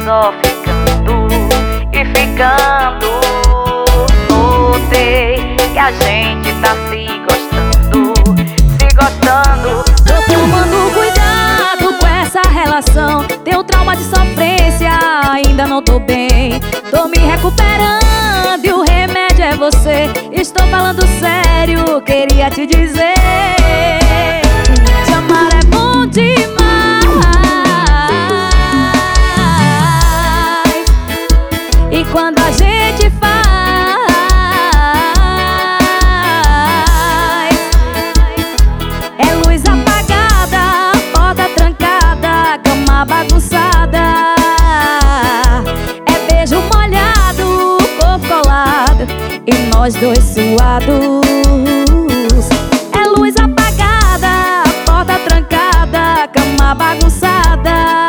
só ficando e ficando. Notei que a gente tá se gostando, se gostando. Tô tomando cuidado com essa relação. Tenho trauma de sofrência, ainda não tô bem. Tô me recuperando e o remédio é você. Estou falando sério, queria te dizer: te amar é bom demais. E quando a gente faz, é luz apagada, porta trancada, cama bagunçada, é beijo molhado, corpo colado e nós dois suados. É luz apagada, porta trancada, cama bagunçada,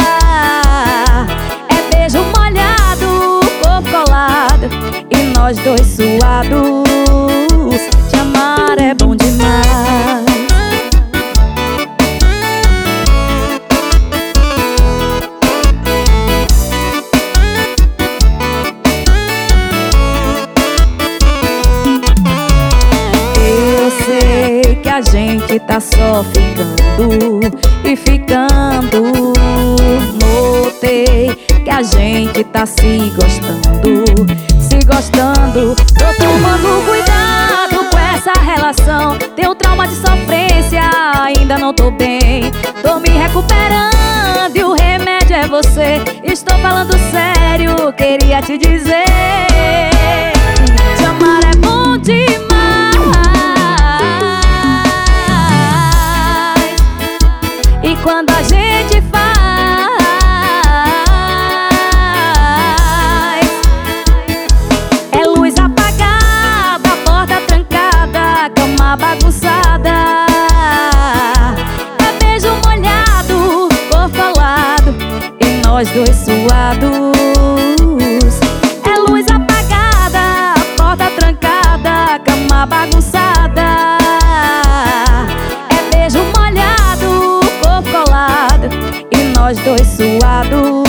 é beijo molhado, corpo colado e nós dois suados. Te amar é bom demais. Eu sei que a gente tá só ficando e ficando. Notei que a gente tá se gostando, se gostando. Tô tomando cuidado com essa relação. Tenho trauma de sofrência, ainda não tô bem. Tô me recuperando e o remédio é você. Estou falando sério, queria te dizer: te amar é bom demais. E quando a gente faz, é luz apagada, porta trancada, cama bagunçada, é beijo molhado, corpo colado e nós dois suados. É luz apagada, porta trancada, cama bagunçada, é beijo molhado, corpo colado e nós dois suados.